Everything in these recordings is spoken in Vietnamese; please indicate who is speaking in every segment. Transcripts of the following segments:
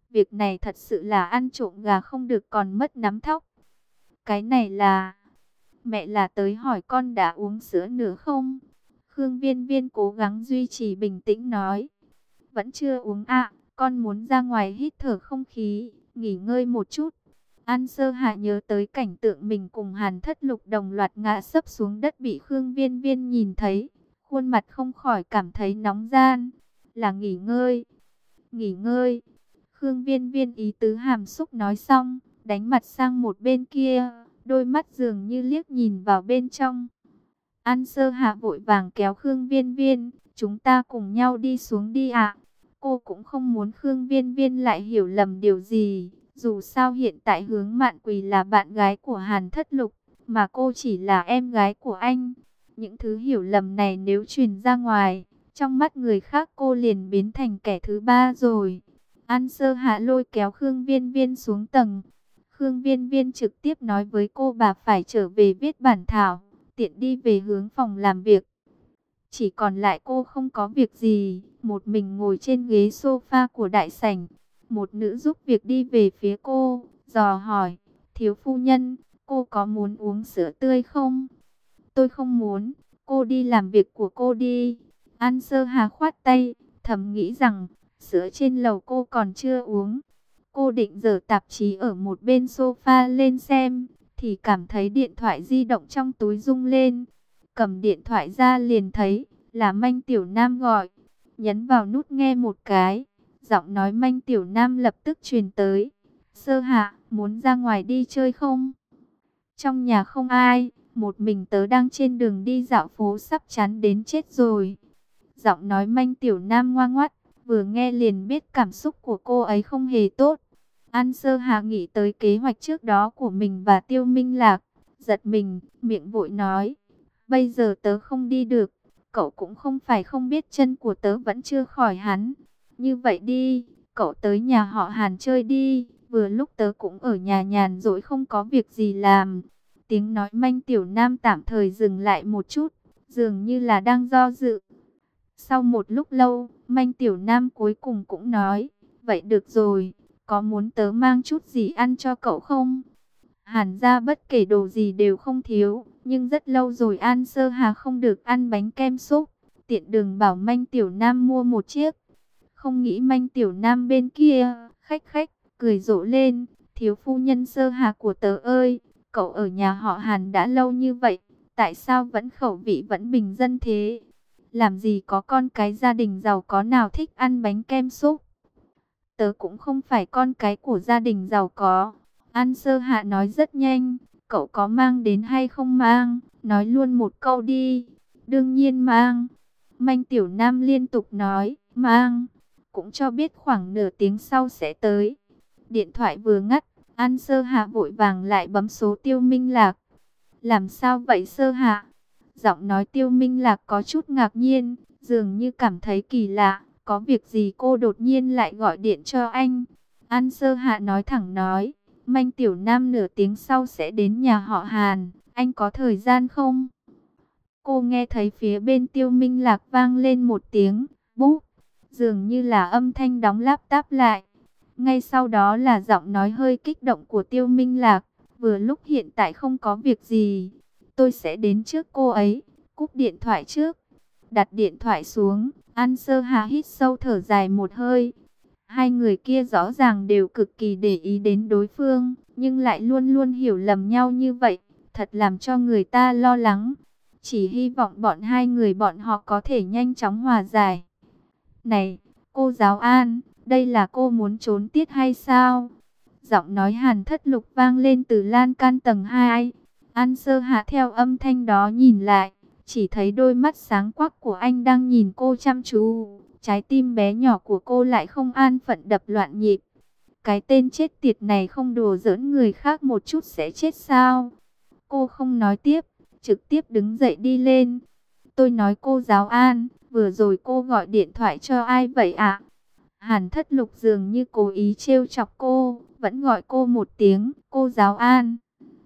Speaker 1: Việc này thật sự là ăn trộm gà không được còn mất nắm thóc. Cái này là... Mẹ là tới hỏi con đã uống sữa nữa không? Khương Viên Viên cố gắng duy trì bình tĩnh nói. Vẫn chưa uống ạ, con muốn ra ngoài hít thở không khí, nghỉ ngơi một chút. An Sơ Hạ nhớ tới cảnh tượng mình cùng Hàn Thất Lục đồng loạt ngã sấp xuống đất bị Khương Viên Viên nhìn thấy. Khuôn mặt không khỏi cảm thấy nóng gian. Là nghỉ ngơi, nghỉ ngơi. Khương Viên Viên ý tứ hàm xúc nói xong, đánh mặt sang một bên kia, đôi mắt dường như liếc nhìn vào bên trong. An Sơ Hạ vội vàng kéo Khương Viên Viên, chúng ta cùng nhau đi xuống đi ạ. Cô cũng không muốn Khương Viên Viên lại hiểu lầm điều gì, dù sao hiện tại Hướng Mạn Quỳ là bạn gái của Hàn Thất Lục, mà cô chỉ là em gái của anh. Những thứ hiểu lầm này nếu truyền ra ngoài, trong mắt người khác cô liền biến thành kẻ thứ ba rồi. An Sơ Hạ lôi kéo Khương Viên Viên xuống tầng. Khương Viên Viên trực tiếp nói với cô bà phải trở về viết bản thảo, tiện đi về hướng phòng làm việc. Chỉ còn lại cô không có việc gì, một mình ngồi trên ghế sofa của đại sảnh. Một nữ giúp việc đi về phía cô, dò hỏi, thiếu phu nhân, cô có muốn uống sữa tươi không? Tôi không muốn, cô đi làm việc của cô đi. An Sơ Hà khoát tay, thầm nghĩ rằng, sữa trên lầu cô còn chưa uống. Cô định giở tạp chí ở một bên sofa lên xem, thì cảm thấy điện thoại di động trong túi rung lên. Cầm điện thoại ra liền thấy, là Manh Tiểu Nam gọi. Nhấn vào nút nghe một cái, giọng nói Manh Tiểu Nam lập tức truyền tới. Sơ Hạ, muốn ra ngoài đi chơi không? Trong nhà không ai, một mình tớ đang trên đường đi dạo phố sắp chán đến chết rồi. Giọng nói Manh Tiểu Nam ngoa ngoắt, vừa nghe liền biết cảm xúc của cô ấy không hề tốt. An Sơ Hà nghĩ tới kế hoạch trước đó của mình và Tiêu Minh Lạc, giật mình, miệng vội nói, bây giờ tớ không đi được, cậu cũng không phải không biết chân của tớ vẫn chưa khỏi hẳn. Như vậy đi, cậu tới nhà họ Hàn chơi đi, vừa lúc tớ cũng ở nhà nhàn rỗi không có việc gì làm. Tiếng nói Manh Tiểu Nam tạm thời dừng lại một chút, dường như là đang do dự. Sau một lúc lâu, Manh Tiểu Nam cuối cùng cũng nói, vậy được rồi, có muốn tớ mang chút gì ăn cho cậu không? Hàn gia bất kể đồ gì đều không thiếu, nhưng rất lâu rồi An Sơ Hà không được ăn bánh kem xúc. Tiện đường bảo Manh Tiểu Nam mua một chiếc. Không nghĩ Manh Tiểu Nam bên kia, khách khách, cười rộ lên. Thiếu phu nhân Sơ Hà của tớ ơi, cậu ở nhà họ Hàn đã lâu như vậy, tại sao vẫn khẩu vị vẫn bình dân thế? Làm gì có con cái gia đình giàu có nào thích ăn bánh kem xúc? Tớ cũng không phải con cái của gia đình giàu có. An Sơ Hạ nói rất nhanh, cậu có mang đến hay không mang? Nói luôn một câu đi. Đương nhiên mang. Manh Tiểu Nam liên tục nói, mang. Cũng cho biết khoảng nửa tiếng sau sẽ tới. Điện thoại vừa ngắt, An Sơ Hạ vội vàng lại bấm số Tiêu Minh Lạc. Làm sao vậy Sơ Hạ? Giọng nói Tiêu Minh Lạc có chút ngạc nhiên, dường như cảm thấy kỳ lạ. Có việc gì cô đột nhiên lại gọi điện cho anh? An Sơ Hạ nói thẳng nói, Manh Tiểu Nam nửa tiếng sau sẽ đến nhà họ Hàn, anh có thời gian không? Cô nghe thấy phía bên Tiêu Minh Lạc vang lên một tiếng, búp, dường như là âm thanh đóng laptop lại. Ngay sau đó là giọng nói hơi kích động của Tiêu Minh Lạc, vừa lúc hiện tại không có việc gì, tôi sẽ đến trước cô ấy, cúp điện thoại trước. Đặt điện thoại xuống, An Sơ Hà hít sâu thở dài một hơi. Hai người kia rõ ràng đều cực kỳ để ý đến đối phương, nhưng lại luôn luôn hiểu lầm nhau như vậy, thật làm cho người ta lo lắng. Chỉ hy vọng hai người bọn họ có thể nhanh chóng hòa giải. Này, cô giáo An, đây là cô muốn trốn tiết hay sao? Giọng nói Hàn Thất Lục vang lên từ lan can tầng 2. An Sơ Hạ theo âm thanh đó nhìn lại, chỉ thấy đôi mắt sáng quắc của anh đang nhìn cô chăm chú. Trái tim bé nhỏ của cô lại không an phận đập loạn nhịp. Cái tên chết tiệt này không đùa giỡn người khác một chút sẽ chết sao? Cô không nói tiếp, trực tiếp đứng dậy đi lên. Tôi nói cô giáo An, vừa rồi cô gọi điện thoại cho ai vậy ạ? Hàn Thất Lục dường như cố ý trêu chọc cô, vẫn gọi cô một tiếng, cô giáo An.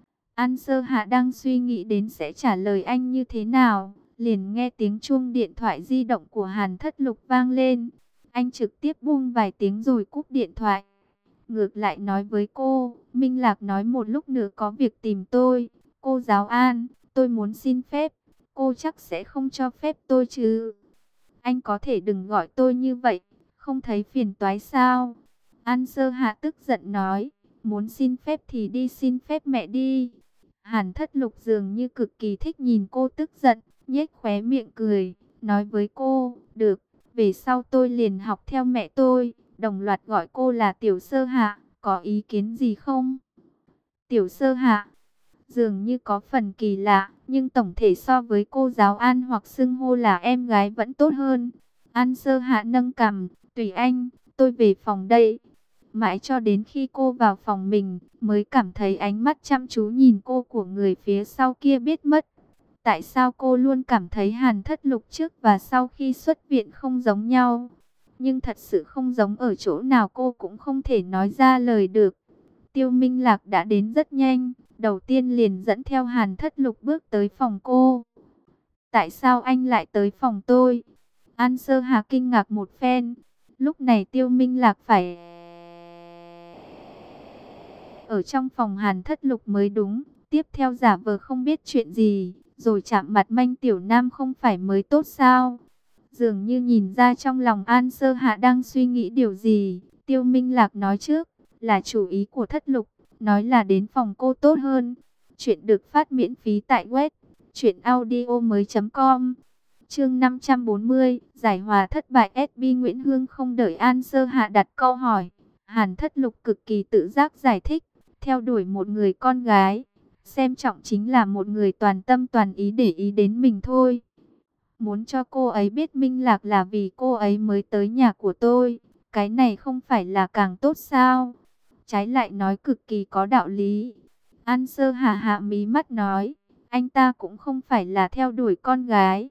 Speaker 1: An Sơ Hạ đang suy nghĩ đến sẽ trả lời anh như thế nào, liền nghe tiếng chuông điện thoại di động của Hàn Thất Lục vang lên. Anh trực tiếp buông vài tiếng rồi cúp điện thoại. ngược lại nói với cô, Minh Lạc nói một lúc nữa có việc tìm tôi. Cô giáo An, tôi muốn xin phép, cô chắc sẽ không cho phép tôi chứ? Anh có thể đừng gọi tôi như vậy, không thấy phiền toái sao? An Sơ Hạ tức giận nói, muốn xin phép thì đi xin phép mẹ đi. Hàn Thất Lục dường như cực kỳ thích nhìn cô tức giận, nhếch khóe miệng cười, nói với cô, được, về sau tôi liền học theo mẹ tôi, đồng loạt gọi cô là Tiểu Sơ Hạ, có ý kiến gì không? Tiểu Sơ Hạ, dường như có phần kỳ lạ, nhưng tổng thể so với cô giáo An hoặc xưng hô là em gái vẫn tốt hơn. An Sơ Hạ nâng cằm, tùy anh, tôi về phòng đây. Mãi cho đến khi cô vào phòng mình, mới cảm thấy ánh mắt chăm chú nhìn cô của người phía sau kia biết mất. Tại sao cô luôn cảm thấy Hàn Thất Lục trước và sau khi xuất viện không giống nhau? Nhưng thật sự không giống ở chỗ nào cô cũng không thể nói ra lời được. Tiêu Minh Lạc đã đến rất nhanh, đầu tiên liền dẫn theo Hàn Thất Lục bước tới phòng cô. Tại sao anh lại tới phòng tôi? An Sơ Hà kinh ngạc một phen. Lúc này Tiêu Minh Lạc phải ở trong phòng Hàn Thất Lục mới đúng. Tiếp theo giả vờ không biết chuyện gì, rồi chạm mặt Manh Tiểu Nam không phải mới tốt sao? Dường như nhìn ra trong lòng An Sơ Hạ đang suy nghĩ điều gì. Tiêu Minh Lạc nói trước, là chủ ý của Thất Lục, nói là đến phòng cô tốt hơn. Chuyện được phát miễn phí tại web truyệnaudiomoi.com. Chương 540, giải hòa thất bại. SB Nguyễn Hương không đợi An Sơ Hạ đặt câu hỏi, Hàn Thất Lục cực kỳ tự giác giải thích, theo đuổi một người con gái, xem trọng chính là một người toàn tâm toàn ý để ý đến mình thôi. Muốn cho cô ấy biết Minh Lạc là vì cô ấy mới tới nhà của tôi, cái này không phải là càng tốt sao? Trái lại nói cực kỳ có đạo lý. An Sơ Hạ hạ mí mắt nói, anh ta cũng không phải là theo đuổi con gái.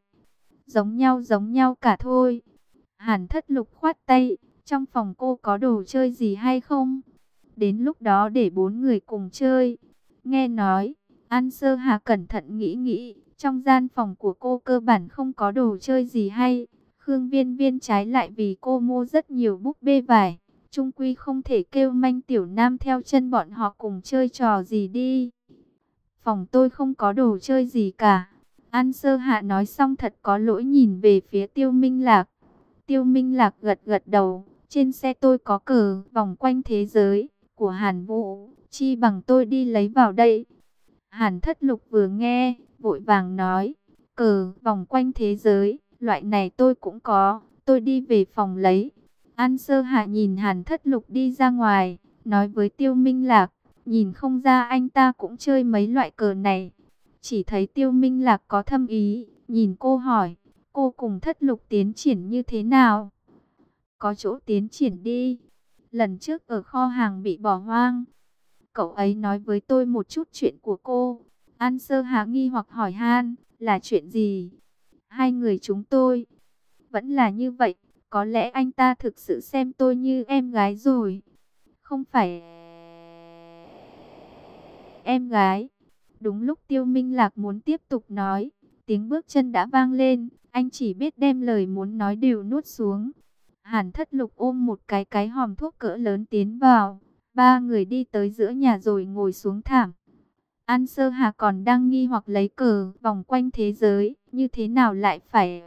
Speaker 1: Giống nhau cả thôi. Hàn Thất Lục khoát tay, trong phòng cô có đồ chơi gì hay không? Đến lúc đó để 4 người cùng chơi. Nghe nói, An Sơ Hà cẩn thận nghĩ, trong gian phòng của cô cơ bản không có đồ chơi gì hay. Khương Viên Viên trái lại vì cô mua rất nhiều búp bê vải. Chung quy không thể kêu Manh Tiểu Nam theo chân bọn họ cùng chơi trò gì đi. Phòng tôi không có đồ chơi gì cả. An Sơ Hạ nói xong thật có lỗi nhìn về phía Tiêu Minh Lạc. Tiêu Minh Lạc gật gật đầu. Trên xe tôi có cờ vòng quanh thế giới của Hàn Vũ, chi bằng tôi đi lấy vào đây. Hàn Thất Lục vừa nghe, vội vàng nói, cờ vòng quanh thế giới, loại này tôi cũng có, tôi đi về phòng lấy. An Sơ Hạ nhìn Hàn Thất Lục đi ra ngoài, nói với Tiêu Minh Lạc, nhìn không ra anh ta cũng chơi mấy loại cờ này. Chỉ thấy Tiêu Minh Lạc có thâm ý, nhìn cô hỏi, cô cùng Thất Lục tiến triển như thế nào? Có chỗ tiến triển đi. Lần trước ở kho hàng bị bỏ hoang, cậu ấy nói với tôi một chút chuyện của cô. An Sơ Hà nghi hoặc hỏi han, là chuyện gì? Hai người chúng tôi vẫn là như vậy. Có lẽ anh ta thực sự xem tôi như em gái rồi. Không phải em gái. Đúng lúc Tiêu Minh Lạc muốn tiếp tục nói, tiếng bước chân đã vang lên. Anh chỉ biết đem lời muốn nói đều nuốt xuống. Hàn Thất Lục ôm một cái hòm thuốc cỡ lớn tiến vào. Ba người đi tới giữa nhà rồi ngồi xuống thảm. An Sơ Hà còn đang nghi hoặc lấy cờ vòng quanh thế giới, như thế nào lại phải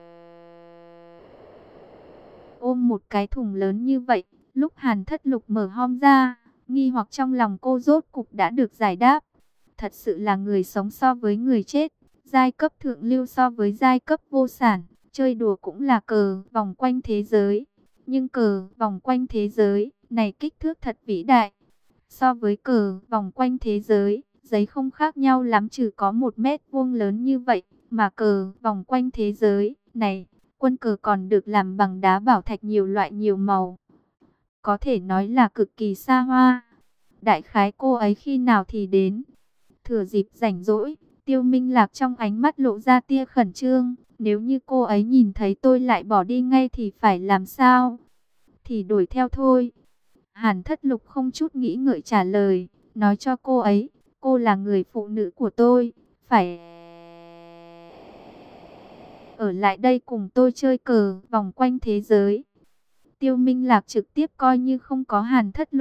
Speaker 1: ôm một cái thùng lớn như vậy. Lúc Hàn Thất Lục mở hòm ra, nghi hoặc trong lòng cô rốt cục đã được giải đáp. Thật sự là người sống so với người chết, giai cấp thượng lưu so với giai cấp vô sản, chơi đùa cũng là cờ vòng quanh thế giới. Nhưng cờ vòng quanh thế giới này kích thước thật vĩ đại. So với cờ vòng quanh thế giới, giấy không khác nhau lắm, trừ có 1 mét vuông lớn như vậy. Mà cờ vòng quanh thế giới này, quân cờ còn được làm bằng đá bảo thạch nhiều loại nhiều màu. Có thể nói là cực kỳ xa hoa. Đại khái cô ấy khi nào thì đến? Thừa dịp rảnh rỗi, Tiêu Minh Lạc trong ánh mắt lộ ra tia khẩn trương. Nếu như cô ấy nhìn thấy tôi lại bỏ đi ngay thì phải làm sao? Thì đuổi theo thôi. Hàn Thất Lục không chút nghĩ ngợi trả lời, nói cho cô ấy, cô là người phụ nữ của tôi, phải ở lại đây cùng tôi chơi cờ vòng quanh thế giới. Tiêu Minh Lạc trực tiếp coi như không có Hàn Thất Lục,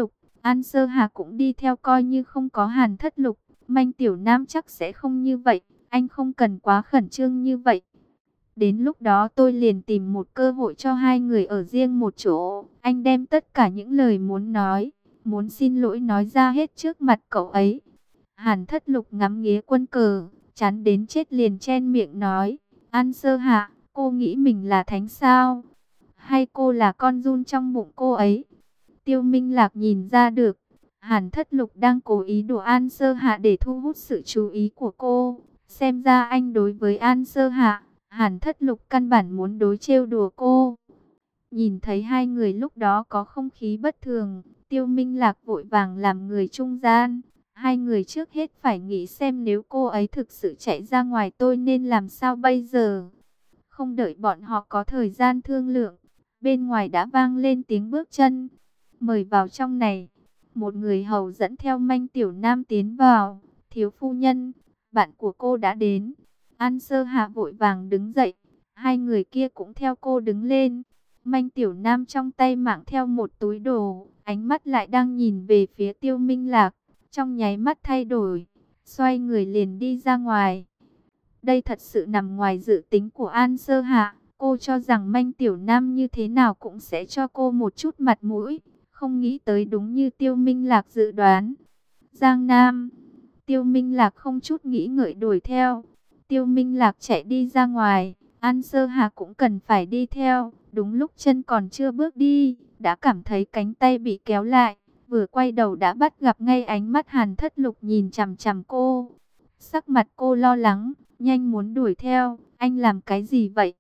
Speaker 1: An Sơ Hà cũng đi theo coi như không có Hàn Thất Lục. Manh Tiểu Nam chắc sẽ không như vậy, anh không cần quá khẩn trương như vậy. Đến lúc đó tôi liền tìm một cơ hội cho hai người ở riêng một chỗ. Anh đem tất cả những lời muốn nói, muốn xin lỗi nói ra hết trước mặt cậu ấy. Hàn Thất Lục ngắm nghía quân cờ, chán đến chết liền chen miệng nói. An Sơ Hạ, cô nghĩ mình là thánh sao? Hay cô là con giun trong bụng cô ấy? Tiêu Minh Lạc nhìn ra được, Hàn Thất Lục đang cố ý đùa An Sơ Hạ để thu hút sự chú ý của cô. Xem ra anh đối với An Sơ Hạ, Hàn Thất Lục căn bản muốn đối trêu đùa cô. Nhìn thấy hai người lúc đó có không khí bất thường, Tiêu Minh Lạc vội vàng làm người trung gian. Hai người trước hết phải nghĩ xem nếu cô ấy thực sự chạy ra ngoài tôi nên làm sao bây giờ. Không đợi bọn họ có thời gian thương lượng, bên ngoài đã vang lên tiếng bước chân. Mời vào trong này. Một người hầu dẫn theo Manh Tiểu Nam tiến vào. Thiếu phu nhân, bạn của cô đã đến. An Sơ Hạ vội vàng đứng dậy. Hai người kia cũng theo cô đứng lên. Manh Tiểu Nam trong tay mang theo một túi đồ. Ánh mắt lại đang nhìn về phía Tiêu Minh Lạc. Trong nháy mắt thay đổi. Xoay người liền đi ra ngoài. Đây thật sự nằm ngoài dự tính của An Sơ Hạ. Cô cho rằng Manh Tiểu Nam như thế nào cũng sẽ cho cô một chút mặt mũi. Không nghĩ tới đúng như Tiêu Minh Lạc dự đoán. Giang Nam. Tiêu Minh Lạc không chút nghĩ ngợi đuổi theo. Tiêu Minh Lạc chạy đi ra ngoài. An Sơ Hà cũng cần phải đi theo. Đúng lúc chân còn chưa bước đi, đã cảm thấy cánh tay bị kéo lại. Vừa quay đầu đã bắt gặp ngay ánh mắt Hàn Thất Lục nhìn chằm chằm cô. Sắc mặt cô lo lắng, nhanh muốn đuổi theo. Anh làm cái gì vậy?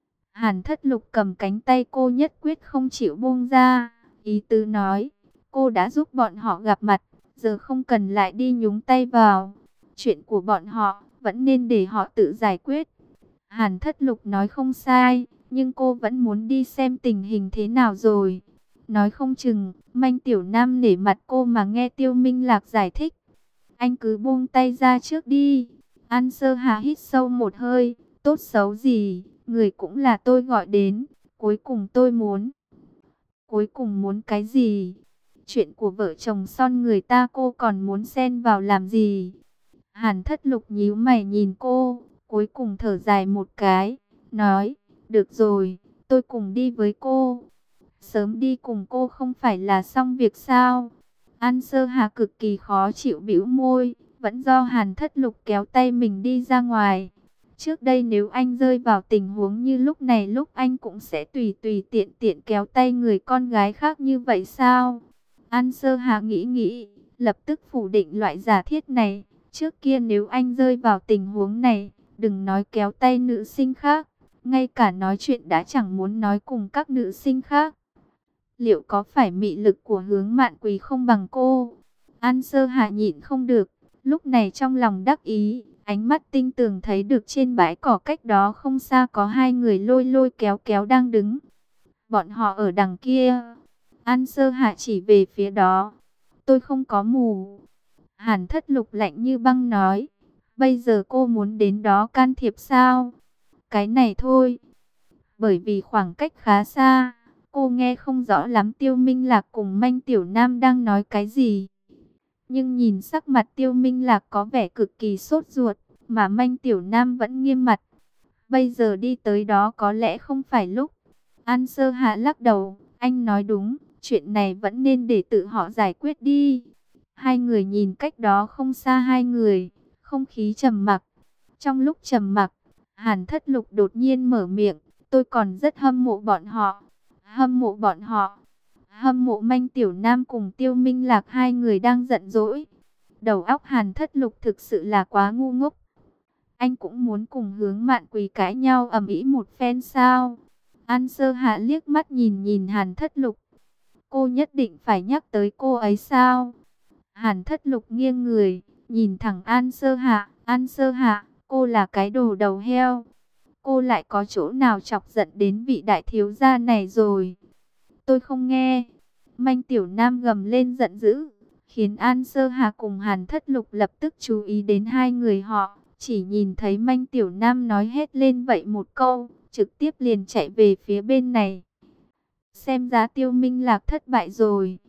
Speaker 1: Hàn Thất Lục cầm cánh tay cô nhất quyết không chịu buông ra. Ý tứ nói, cô đã giúp bọn họ gặp mặt, giờ không cần lại đi nhúng tay vào. Chuyện của bọn họ, vẫn nên để họ tự giải quyết. Hàn Thất Lục nói không sai, nhưng cô vẫn muốn đi xem tình hình thế nào rồi. Nói không chừng, Manh Tiểu Nam nể mặt cô mà nghe Tiêu Minh Lạc giải thích. Anh cứ buông tay ra trước đi. An Sơ Hà hít sâu một hơi, tốt xấu gì, người cũng là tôi gọi đến, cuối cùng tôi muốn. Cuối cùng muốn cái gì? Chuyện của vợ chồng son người ta cô còn muốn xen vào làm gì? Hàn Thất Lục nhíu mày nhìn cô, cuối cùng thở dài một cái, nói, được rồi, tôi cùng đi với cô. Sớm đi cùng cô không phải là xong việc sao? An Sơ Hà cực kỳ khó chịu bĩu môi, vẫn do Hàn Thất Lục kéo tay mình đi ra ngoài. Trước đây nếu anh rơi vào tình huống như lúc này lúc anh cũng sẽ tùy tùy tiện tiện kéo tay người con gái khác như vậy sao? An Sơ Hà nghĩ, lập tức phủ định loại giả thiết này. Trước kia nếu anh rơi vào tình huống này, đừng nói kéo tay nữ sinh khác, ngay cả nói chuyện đã chẳng muốn nói cùng các nữ sinh khác. Liệu có phải mị lực của Hướng Mạn Quỳ không bằng cô? An Sơ Hà nhịn không được, lúc này trong lòng đắc ý, ánh mắt tinh tường thấy được trên bãi cỏ cách đó không xa có hai người lôi lôi kéo kéo đang đứng. Bọn họ ở đằng kia. An Sơ Hà chỉ về phía đó. Tôi không có mù. Hàn Thất Lục lạnh như băng nói. Bây giờ cô muốn đến đó can thiệp sao? Cái này thôi. Bởi vì khoảng cách khá xa, cô nghe không rõ lắm Tiêu Minh Lạc cùng Manh Tiểu Nam đang nói cái gì. Nhưng nhìn sắc mặt Tiêu Minh Lạc có vẻ cực kỳ sốt ruột, mà Manh Tiểu Nam vẫn nghiêm mặt. Bây giờ đi tới đó có lẽ không phải lúc. An Sơ Hạ lắc đầu, anh nói đúng, chuyện này vẫn nên để tự họ giải quyết đi. Hai người nhìn cách đó không xa hai người, không khí trầm mặc. Trong lúc trầm mặc, Hàn Thất Lục đột nhiên mở miệng, tôi còn rất hâm mộ bọn họ. Hâm mộ bọn họ. Hâm mộ Manh Tiểu Nam cùng Tiêu Minh Lạc hai người đang giận dỗi. Đầu óc Hàn Thất Lục thực sự là quá ngu ngốc. Anh cũng muốn cùng Hướng Mạn Quỳ cãi nhau ầm ĩ một phen sao? An Sơ Hạ liếc mắt nhìn nhìn Hàn Thất Lục. Cô nhất định phải nhắc tới cô ấy sao? Hàn Thất Lục nghiêng người, nhìn thẳng An Sơ Hạ. An Sơ Hạ, cô là cái đồ đầu heo. Cô lại có chỗ nào chọc giận đến vị đại thiếu gia này rồi? Tôi không nghe. Manh Tiểu Nam gầm lên giận dữ, khiến An Sơ Hà cùng Hàn Thất Lục lập tức chú ý đến hai người họ. Chỉ nhìn thấy Manh Tiểu Nam nói hết lên vậy một câu, trực tiếp liền chạy về phía bên này. Xem ra Tiêu Minh Lạc thất bại rồi.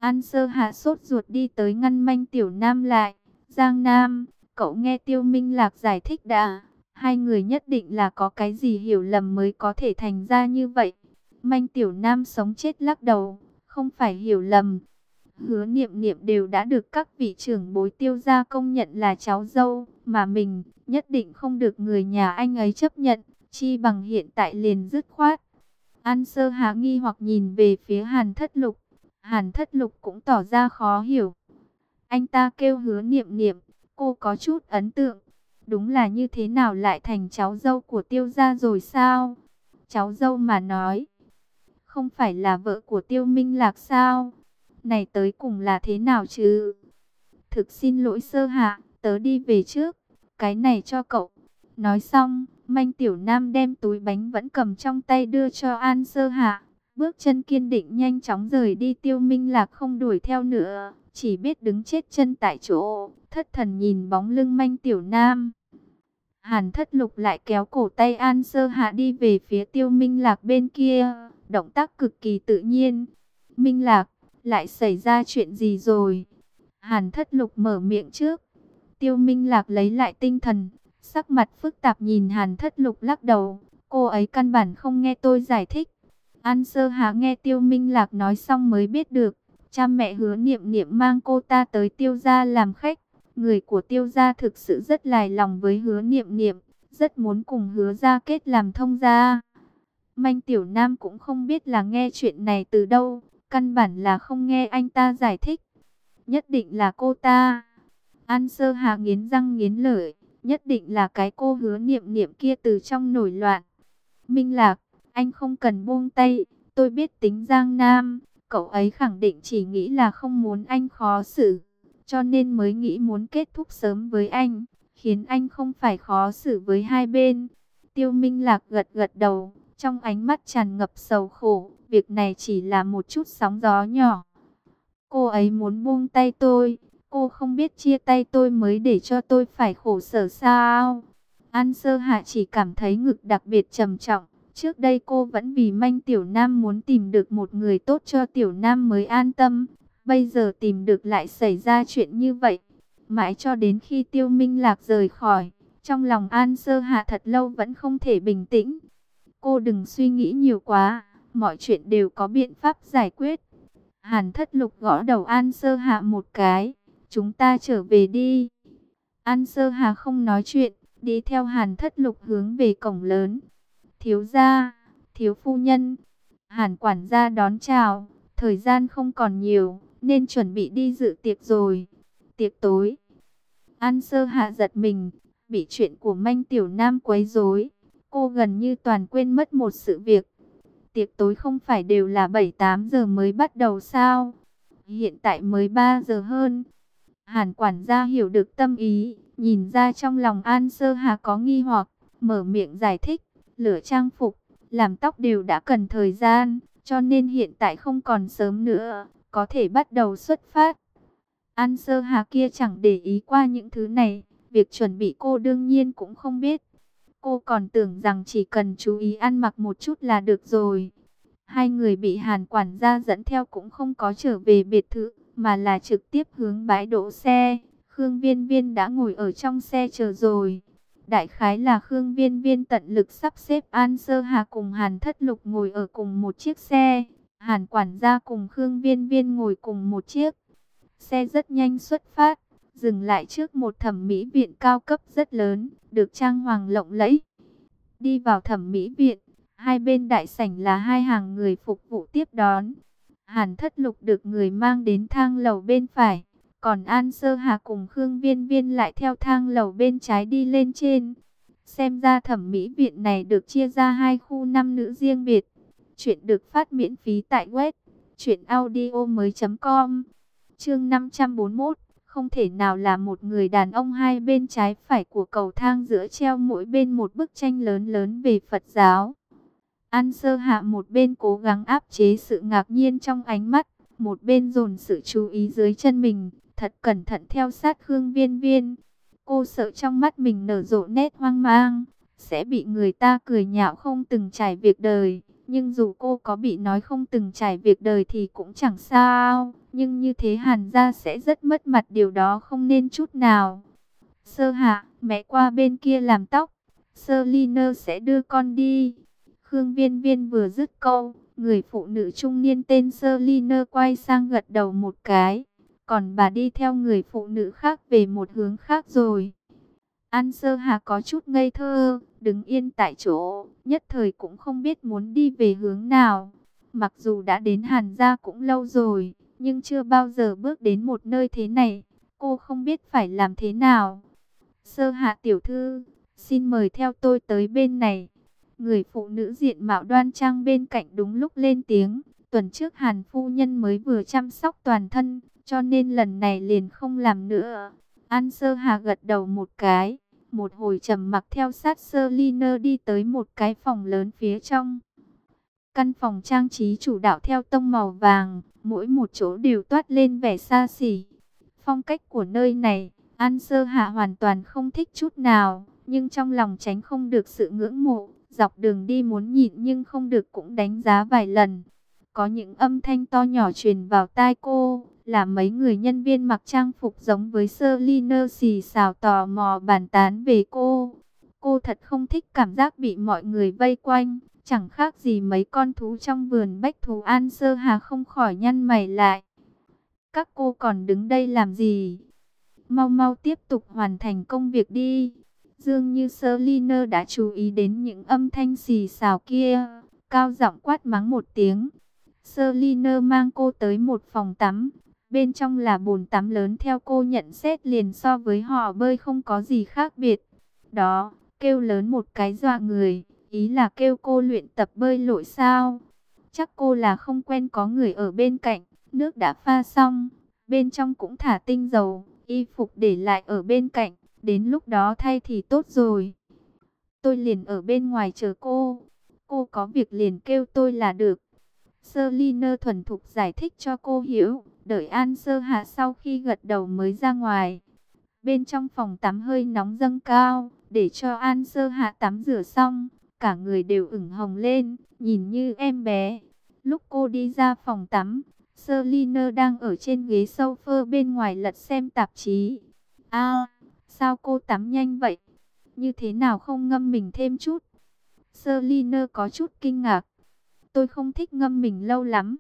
Speaker 1: An Sơ Hạ sốt ruột đi tới ngăn Manh Tiểu Nam lại. Giang Nam, cậu nghe Tiêu Minh Lạc giải thích đã. Hai người nhất định là có cái gì hiểu lầm mới có thể thành ra như vậy. Manh Tiểu Nam sống chết lắc đầu. Không phải hiểu lầm. Hứa Niệm Niệm đều đã được các vị trưởng bối Tiêu gia công nhận là cháu dâu. Mà mình nhất định không được người nhà anh ấy chấp nhận. Chi bằng hiện tại liền dứt khoát. An Sơ Hạ nghi hoặc nhìn về phía Hàn Thất Lục. Hàn Thất Lục cũng tỏ ra khó hiểu. Anh ta kêu Hứa Niệm Niệm, cô có chút ấn tượng. Đúng là như thế nào lại thành cháu dâu của Tiêu gia rồi sao? Cháu dâu mà nói, không phải là vợ của Tiêu Minh Lạc sao? Này tới cùng là thế nào chứ? Thực xin lỗi Sơ Hạ, tớ đi về trước. Cái này cho cậu. Nói xong, Manh Tiểu Nam đem túi bánh vẫn cầm trong tay đưa cho An Sơ Hạ. Bước chân kiên định nhanh chóng rời đi. Tiêu Minh Lạc không đuổi theo nữa, chỉ biết đứng chết chân tại chỗ, thất thần nhìn bóng lưng Manh Tiểu Nam. Hàn Thất Lục lại kéo cổ tay An Sơ Hạ đi về phía Tiêu Minh Lạc bên kia, động tác cực kỳ tự nhiên. Minh Lạc, lại xảy ra chuyện gì rồi? Hàn Thất Lục mở miệng trước. Tiêu Minh Lạc lấy lại tinh thần, sắc mặt phức tạp nhìn Hàn Thất Lục lắc đầu. Cô ấy căn bản không nghe tôi giải thích. An Sơ Hạ nghe Tiêu Minh Lạc nói xong mới biết được, cha mẹ Hứa Niệm Niệm mang cô ta tới Tiêu gia làm khách. Người của Tiêu gia thực sự rất hài lòng với Hứa Niệm Niệm, rất muốn cùng Hứa gia kết làm thông gia. Manh Tiểu Nam cũng không biết là nghe chuyện này từ đâu, căn bản là không nghe anh ta giải thích. Nhất định là cô ta. An Sơ Hạ nghiến răng nghiến lợi, nhất định là cái cô Hứa Niệm Niệm kia từ trong nổi loạn. Minh Lạc, anh không cần buông tay, tôi biết tính Giang Nam, cậu ấy khẳng định chỉ nghĩ là không muốn anh khó xử, cho nên mới nghĩ muốn kết thúc sớm với anh, khiến anh không phải khó xử với hai bên. Tiêu Minh Lạc gật gật đầu, trong ánh mắt tràn ngập sầu khổ, việc này chỉ là một chút sóng gió nhỏ. Cô ấy muốn buông tay tôi, cô không biết chia tay tôi mới để cho tôi phải khổ sở sao? An Sơ Hạ chỉ cảm thấy ngực đặc biệt trầm trọng. Trước đây cô vẫn vì Manh Tiểu Nam muốn tìm được một người tốt cho Tiểu Nam mới an tâm. Bây giờ tìm được lại xảy ra chuyện như vậy. Mãi cho đến khi Tiêu Minh Lạc rời khỏi, trong lòng An Sơ Hạ thật lâu vẫn không thể bình tĩnh. Cô đừng suy nghĩ nhiều quá, mọi chuyện đều có biện pháp giải quyết. Hàn Thất Lục gõ đầu An Sơ Hạ một cái. Chúng ta trở về đi. An Sơ Hạ không nói chuyện, đi theo Hàn Thất Lục hướng về cổng lớn. Thiếu gia, thiếu phu nhân. Hàn quản gia đón chào. Thời gian không còn nhiều, nên chuẩn bị đi dự tiệc rồi. Tiệc tối. An Sơ Hạ giật mình, bị chuyện của Manh Tiểu Nam quấy rối. Cô gần như toàn quên mất một sự việc. Tiệc tối không phải đều là 7-8 giờ mới bắt đầu sao? Hiện tại mới 3 giờ hơn. Hàn quản gia hiểu được tâm ý, nhìn ra trong lòng An Sơ Hạ có nghi hoặc, mở miệng giải thích. Lửa trang phục, làm tóc đều đã cần thời gian, cho nên hiện tại không còn sớm nữa, có thể bắt đầu xuất phát. An Sơ Hạ kia chẳng để ý qua những thứ này, việc chuẩn bị cô đương nhiên cũng không biết. Cô còn tưởng rằng chỉ cần chú ý ăn mặc một chút là được rồi. Hai người bị Hàn quản gia dẫn theo cũng không có trở về biệt thự, mà là trực tiếp hướng bãi đỗ xe. Khương Viên Viên đã ngồi ở trong xe chờ rồi. Đại khái là Khương Viên Viên tận lực sắp xếp An Sơ Hạ cùng Hàn Thất Lục ngồi ở cùng một chiếc xe. Hàn quản gia cùng Khương Viên Viên ngồi cùng một chiếc. Xe rất nhanh xuất phát, dừng lại trước một thẩm mỹ viện cao cấp rất lớn, được trang hoàng lộng lẫy. Đi vào thẩm mỹ viện, hai bên đại sảnh là hai hàng người phục vụ tiếp đón. Hàn Thất Lục được người mang đến thang lầu bên phải, còn An Sơ Hạ cùng Khương Viên Viên lại theo thang lầu bên trái đi lên trên. Xem ra thẩm mỹ viện này được chia ra hai khu nam nữ riêng biệt. Chuyện được phát miễn phí tại web truyệnaudiomoi.com. Chương 541, không thể nào là một người đàn ông. Hai bên trái phải của cầu thang giữa treo mỗi bên một bức tranh lớn lớn về Phật giáo. An Sơ Hạ một bên cố gắng áp chế sự ngạc nhiên trong ánh mắt, một bên dồn sự chú ý dưới chân mình, thật cẩn thận theo sát Khương Viên Viên. Cô sợ trong mắt mình nở rộ nét hoang mang, sẽ bị người ta cười nhạo không từng trải việc đời, Nhưng dù cô có bị nói không từng trải việc đời thì cũng chẳng sao. Nhưng như thế Hàn gia sẽ rất mất mặt, điều đó không nên chút nào. Sơ Hạ, mẹ qua bên kia làm tóc. Sơ Ly Nơ sẽ đưa con đi. Khương Viên Viên vừa dứt câu, người phụ nữ trung niên tên Sơ Ly Nơ quay sang gật đầu một cái. Còn bà đi theo người phụ nữ khác về một hướng khác rồi. An Sơ Hà có chút ngây thơ, đứng yên tại chỗ, nhất thời cũng không biết muốn đi về hướng nào. Mặc dù đã đến Hàn gia cũng lâu rồi, nhưng chưa bao giờ bước đến một nơi thế này. Cô không biết phải làm thế nào. Sơ Hạ tiểu thư, xin mời theo tôi tới bên này. Người phụ nữ diện mạo đoan trang bên cạnh đúng lúc lên tiếng. Tuần trước Hàn phu nhân mới vừa chăm sóc toàn thân, cho nên lần này liền không làm nữa. An Sơ Hà gật đầu một cái. Một hồi trầm mặc theo sát Sơ Ly Nơ đi tới một cái phòng lớn phía trong. Căn phòng trang trí chủ đạo theo tông màu vàng, mỗi một chỗ đều toát lên vẻ xa xỉ. Phong cách của nơi này, An Sơ Hạ hoàn toàn không thích chút nào, nhưng trong lòng tránh không được sự ngưỡng mộ. Dọc đường đi muốn nhịn nhưng không được cũng đánh giá vài lần. Có những âm thanh to nhỏ truyền vào tai cô, là mấy người nhân viên mặc trang phục giống với Sơ Ly Nơ xì xào tò mò bàn tán về cô. Cô thật không thích cảm giác bị mọi người vây quanh, chẳng khác gì mấy con thú trong vườn bách thú. An Sơ Hà không khỏi nhăn mày lại. Các cô còn đứng đây làm gì? Mau mau tiếp tục hoàn thành công việc đi. Dường như Sơ Ly Nơ đã chú ý đến những âm thanh xì xào kia, cao giọng quát mắng một tiếng. Sơ Ly Nơ mang cô tới một phòng tắm. Bên trong là bồn tắm lớn, theo cô nhận xét liền so với họ bơi không có gì khác biệt. Đó, kêu lớn một cái dọa người, ý là kêu cô luyện tập bơi lội sao? Chắc cô là không quen có người ở bên cạnh, nước đã pha xong, bên trong cũng thả tinh dầu, y phục để lại ở bên cạnh, đến lúc đó thay thì tốt rồi. Tôi liền ở bên ngoài chờ cô có việc liền kêu tôi là được. Sơ Ly Nơ thuần thục giải thích cho cô hiểu, đợi An Sơ Hạ sau khi gật đầu mới ra ngoài. Bên trong phòng tắm hơi nóng dâng cao, để cho An Sơ Hạ tắm rửa xong, cả người đều ửng hồng lên, nhìn như em bé. Lúc cô đi ra phòng tắm, Sơ Ly Nơ đang ở trên ghế sofa bên ngoài lật xem tạp chí. À, sao cô tắm nhanh vậy? Như thế nào không ngâm mình thêm chút? Sơ Ly Nơ có chút kinh ngạc. Tôi không thích ngâm mình lâu lắm.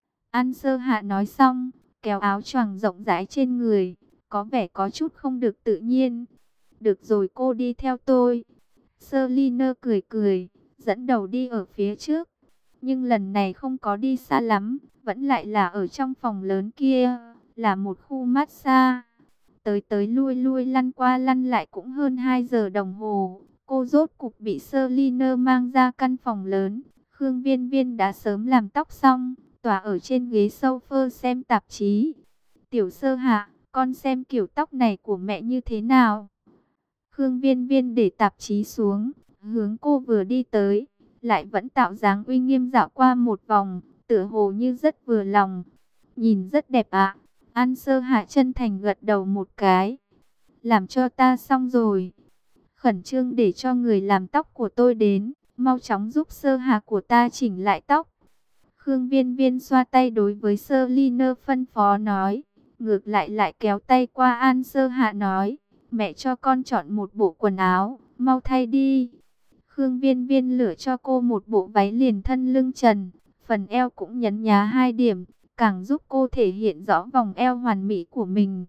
Speaker 1: An Sơ Hạ nói xong, kéo áo choàng rộng rãi trên người, có vẻ có chút không được tự nhiên. Được rồi, cô đi theo tôi. Sơ Ly Nơ cười cười, dẫn đầu đi ở phía trước. Nhưng lần này không có đi xa lắm, vẫn lại là ở trong phòng lớn kia, là một khu massage. Tới tới lui lui lăn qua lăn lại cũng hơn 2 giờ đồng hồ. Cô rốt cục bị Sơ Ly Nơ mang ra căn phòng lớn. Khương Viên Viên đã sớm làm tóc xong, tỏa ở trên ghế sofa xem tạp chí. Tiểu Sơ Hạ, con xem kiểu tóc này của mẹ như thế nào? Khương Viên Viên để tạp chí xuống, hướng cô vừa đi tới, lại vẫn tạo dáng uy nghiêm dạo qua một vòng, tựa hồ như rất vừa lòng. Nhìn rất đẹp ạ. An Sơ Hạ chân thành gật đầu một cái. Làm cho ta xong rồi. Khẩn trương để cho người làm tóc của tôi đến, mau chóng giúp Sơ Hạ của ta chỉnh lại tóc. Khương Viên Viên xoa tay đối với Sơ Ly Nơ phân phó nói. Ngược lại lại kéo tay qua An Sơ Hạ nói. Mẹ cho con chọn một bộ quần áo, mau thay đi. Khương Viên Viên lựa cho cô một bộ váy liền thân lưng trần, phần eo cũng nhấn nhá 2 điểm, càng giúp cô thể hiện rõ vòng eo hoàn mỹ của mình.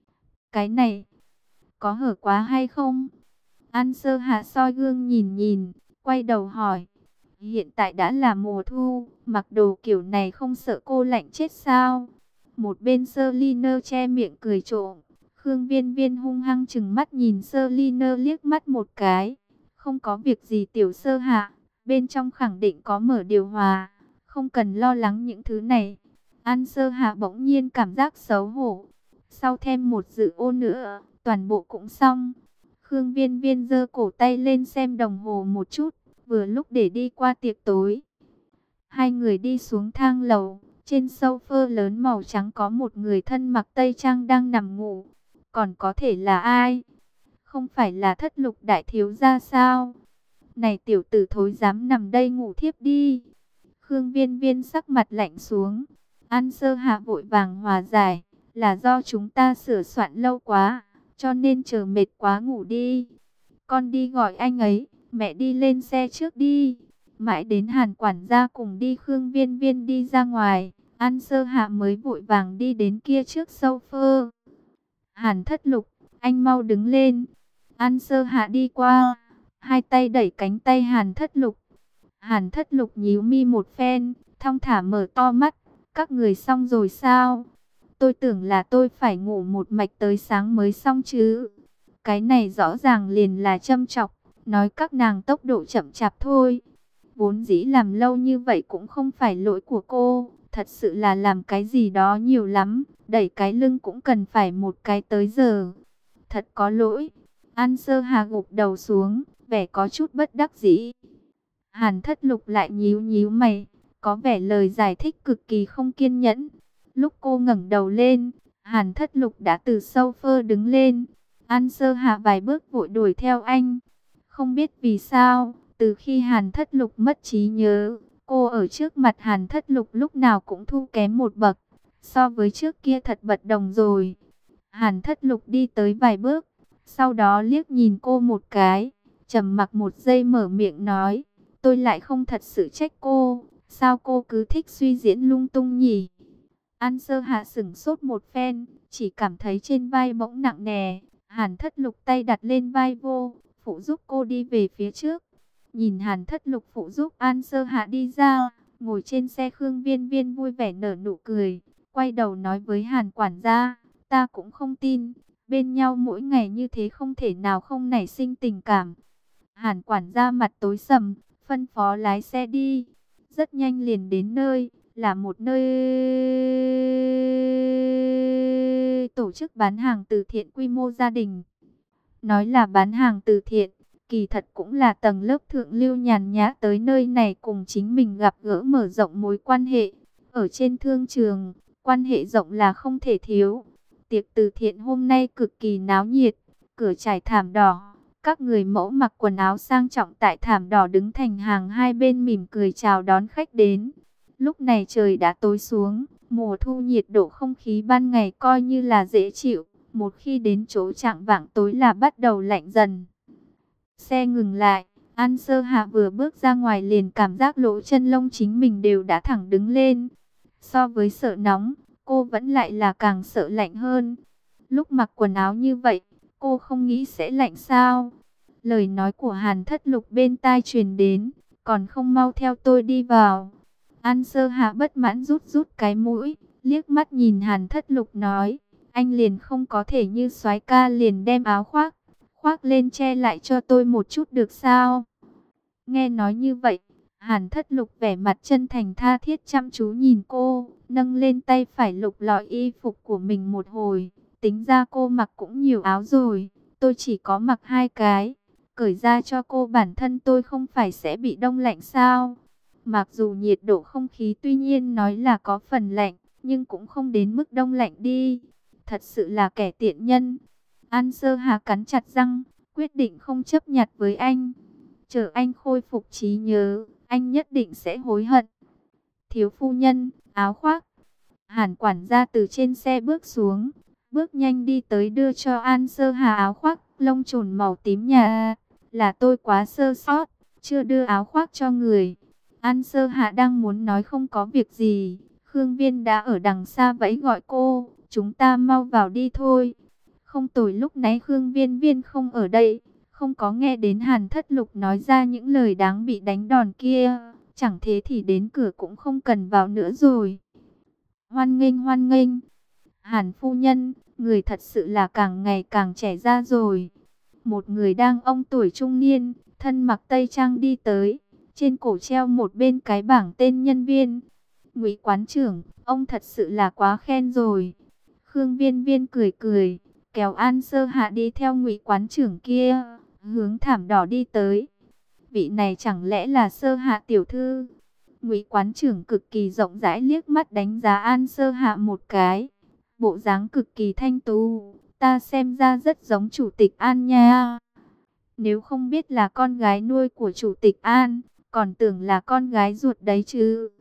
Speaker 1: Cái này, có hở quá hay không? An Sơ Hạ soi gương nhìn nhìn, quay đầu hỏi. Hiện tại đã là mùa thu, mặc đồ kiểu này không sợ cô lạnh chết sao? Một bên Sơ Ly Nơ che miệng cười trộm. Khương Viên Viên hung hăng chừng mắt nhìn Sơ Ly Nơ liếc mắt một cái. Không có việc gì Tiểu Sơ Hạ, bên trong khẳng định có mở điều hòa, không cần lo lắng những thứ này. An Sơ Hạ bỗng nhiên cảm giác xấu hổ. Sau thêm một dự ô nữa, toàn bộ cũng xong. Khương Viên Viên giơ cổ tay lên xem đồng hồ một chút, vừa lúc để đi qua tiệc tối. Hai người đi xuống thang lầu, trên sofa lớn màu trắng có một người thân mặc tây trang đang nằm ngủ. Còn có thể là ai? Không phải là Thất Lục đại thiếu gia sao? Này tiểu tử thối dám nằm đây ngủ thiếp đi. Khương Viên Viên sắc mặt lạnh xuống. An Sơ Hạ vội vàng hòa giải, là do chúng ta sửa soạn lâu quá, cho nên chờ mệt quá ngủ đi. Con đi gọi anh ấy, mẹ đi lên xe trước đi. Mãi đến Hàn quản gia cùng đi, Khương Viên Viên đi ra ngoài, An Sơ Hạ mới vội vàng đi đến kia trước sofa. Hàn Thất Lục, anh mau đứng lên. An Sơ Hạ đi qua, hai tay đẩy cánh tay Hàn Thất Lục. Hàn Thất Lục nhíu mi một phen, thong thả mở to mắt. Các người xong rồi sao? Tôi tưởng là tôi phải ngủ một mạch tới sáng mới xong chứ. Cái này rõ ràng liền là châm chọc, nói các nàng tốc độ chậm chạp thôi. Vốn dĩ làm lâu như vậy cũng không phải lỗi của cô, thật sự là làm cái gì đó nhiều lắm, đẩy cái lưng cũng cần phải một cái tới giờ. Thật có lỗi. An Sơ Hà gục đầu xuống, vẻ có chút bất đắc dĩ. Hàn Thất Lục lại nhíu nhíu mày, có vẻ lời giải thích cực kỳ không kiên nhẫn. Lúc cô ngẩng đầu lên, Hàn Thất Lục đã từ sofa đứng lên. An Sơ Hà vài bước vội đuổi theo anh. Không biết vì sao, từ khi Hàn Thất Lục mất trí nhớ, cô ở trước mặt Hàn Thất Lục lúc nào cũng thu kém một bậc. So với trước kia thật bất đồng rồi. Hàn Thất Lục đi tới vài bước, sau đó liếc nhìn cô một cái, trầm mặc một giây mở miệng nói, tôi lại không thật sự trách cô, sao cô cứ thích suy diễn lung tung nhỉ? An Sơ Hạ sửng sốt một phen, chỉ cảm thấy trên vai bỗng nặng nề. Hàn Thất Lục tay đặt lên vai vô, phụ giúp cô đi về phía trước. Nhìn Hàn Thất Lục phụ giúp An Sơ Hạ đi ra, ngồi trên xe, Khương Viên Viên vui vẻ nở nụ cười, quay đầu nói với Hàn quản gia, ta cũng không tin, bên nhau mỗi ngày như thế không thể nào không nảy sinh tình cảm. Hàn quản gia mặt tối sầm, phân phó lái xe đi. Rất nhanh liền đến nơi, là một nơi tổ chức bán hàng từ thiện quy mô gia đình. Nói là bán hàng từ thiện, kỳ thật cũng là tầng lớp thượng lưu nhàn nhã tới nơi này cùng chính mình gặp gỡ, mở rộng mối quan hệ. Ở trên thương trường, quan hệ rộng là không thể thiếu. Tiệc từ thiện hôm nay cực kỳ náo nhiệt, cửa trải thảm đỏ. Các người mẫu mặc quần áo sang trọng tại thảm đỏ đứng thành hàng hai bên mỉm cười chào đón khách đến. Lúc này trời đã tối xuống, mùa thu nhiệt độ không khí ban ngày coi như là dễ chịu. Một khi đến chỗ chạng vạng tối là bắt đầu lạnh dần. Xe ngừng lại, An Sơ Hạ vừa bước ra ngoài liền cảm giác lỗ chân lông chính mình đều đã thẳng đứng lên. So với sợ nóng, cô vẫn lại là càng sợ lạnh hơn. Lúc mặc quần áo như vậy, cô không nghĩ sẽ lạnh sao? Lời nói của Hàn Thất Lục bên tai truyền đến, còn không mau theo tôi đi vào. An Sơ Hạ bất mãn rút rút cái mũi, liếc mắt nhìn Hàn Thất Lục nói, anh liền không có thể như soái ca liền đem áo khoác lên che lại cho tôi một chút được sao? Nghe nói như vậy, Hàn Thất Lục vẻ mặt chân thành tha thiết chăm chú nhìn cô, nâng lên tay phải lục lọi y phục của mình một hồi. Tính ra cô mặc cũng nhiều áo rồi, tôi chỉ có mặc 2 cái. Cởi ra cho cô, bản thân tôi không phải sẽ bị đông lạnh sao? Mặc dù nhiệt độ không khí tuy nhiên nói là có phần lạnh, nhưng cũng không đến mức đông lạnh đi. Thật sự là kẻ tiện nhân. An Sơ Hà cắn chặt răng, quyết định không chấp nhặt với anh. Chờ anh khôi phục trí nhớ, anh nhất định sẽ hối hận. Thiếu phu nhân, áo khoác. Hàn quản gia từ trên xe bước xuống, bước nhanh đi tới đưa cho An Sơ Hà áo khoác lông trồn màu tím nhà. Là tôi quá sơ sót, chưa đưa áo khoác cho người. An Sơ Hạ đang muốn nói không có việc gì, Khương Viên đã ở đằng xa vẫy gọi cô, chúng ta mau vào đi thôi. Không tồi, lúc nãy Khương Viên Viên không ở đây, không có nghe đến Hàn Thất Lục nói ra những lời đáng bị đánh đòn kia, chẳng thế thì đến cửa cũng không cần vào nữa rồi. Hoan nghênh hoan nghênh. Hàn phu nhân, người thật sự là càng ngày càng trẻ ra rồi. Một người đang ông tuổi trung niên, thân mặc tây trang đi tới, trên cổ treo một bên cái bảng tên nhân viên. Ngụy quán trưởng, ông thật sự là quá khen rồi. Khương Viên Viên cười cười, kéo An Sơ Hạ đi theo Ngụy quán trưởng kia, hướng thảm đỏ đi tới. Vị này chẳng lẽ là Sơ Hạ tiểu thư? Ngụy quán trưởng cực kỳ rộng rãi liếc mắt đánh giá An Sơ Hạ một cái. Bộ dáng cực kỳ thanh tú, ta xem ra rất giống chủ tịch An nha. Nếu không biết là con gái nuôi của chủ tịch An, còn tưởng là con gái ruột đấy chứ.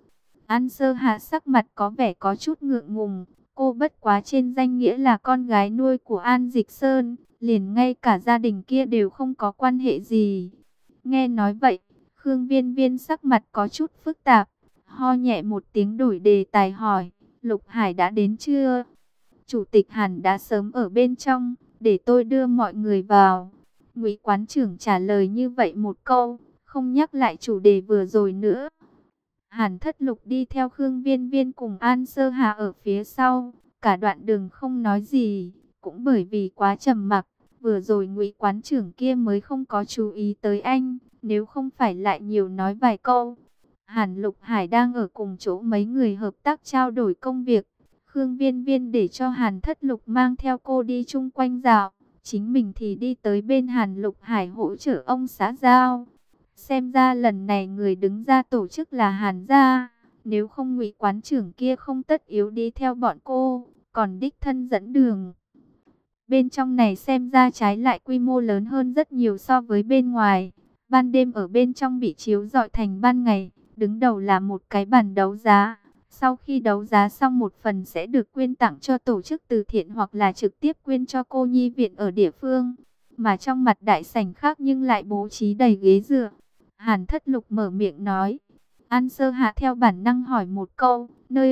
Speaker 1: An Sơ Hạ sắc mặt có vẻ có chút ngượng ngùng. Cô bất quá trên danh nghĩa là con gái nuôi của An Dịch Sơn, liền ngay cả gia đình kia đều không có quan hệ gì. Nghe nói vậy, Khương Viên Viên sắc mặt có chút phức tạp, ho nhẹ một tiếng đổi đề tài hỏi, Lục Hải đã đến chưa? Chủ tịch Hàn đã sớm ở bên trong, để tôi đưa mọi người vào. Ngụy Quán trưởng trả lời như vậy một câu, không nhắc lại chủ đề vừa rồi nữa. Hàn Thất Lục đi theo Khương Viên Viên cùng An Sơ Hà ở phía sau, cả đoạn đường không nói gì, cũng bởi vì quá trầm mặc, vừa rồi Ngụy Quán trưởng kia mới không có chú ý tới anh, nếu không phải lại nhiều nói vài câu. Hàn Lục Hải đang ở cùng chỗ mấy người hợp tác trao đổi công việc, Khương Viên Viên để cho Hàn Thất Lục mang theo cô đi chung quanh dạo, chính mình thì đi tới bên Hàn Lục Hải hỗ trợ ông xã giao. Xem ra lần này người đứng ra tổ chức là Hàn gia, nếu không Ngụy Quán trưởng kia không tất yếu đi theo bọn cô, còn đích thân dẫn đường. Bên trong này xem ra trái lại quy mô lớn hơn rất nhiều so với bên ngoài. Ban đêm ở bên trong bị chiếu rọi thành ban ngày, đứng đầu là một cái bàn đấu giá. Sau khi đấu giá xong, một phần sẽ được quyên tặng cho tổ chức từ thiện hoặc là trực tiếp quyên cho cô nhi viện ở địa phương. Mà trong mặt đại sảnh khác nhưng lại bố trí đầy ghế dựa. Hàn Thất Lục mở miệng nói. An Sơ Hạ theo bản năng hỏi một câu, nơi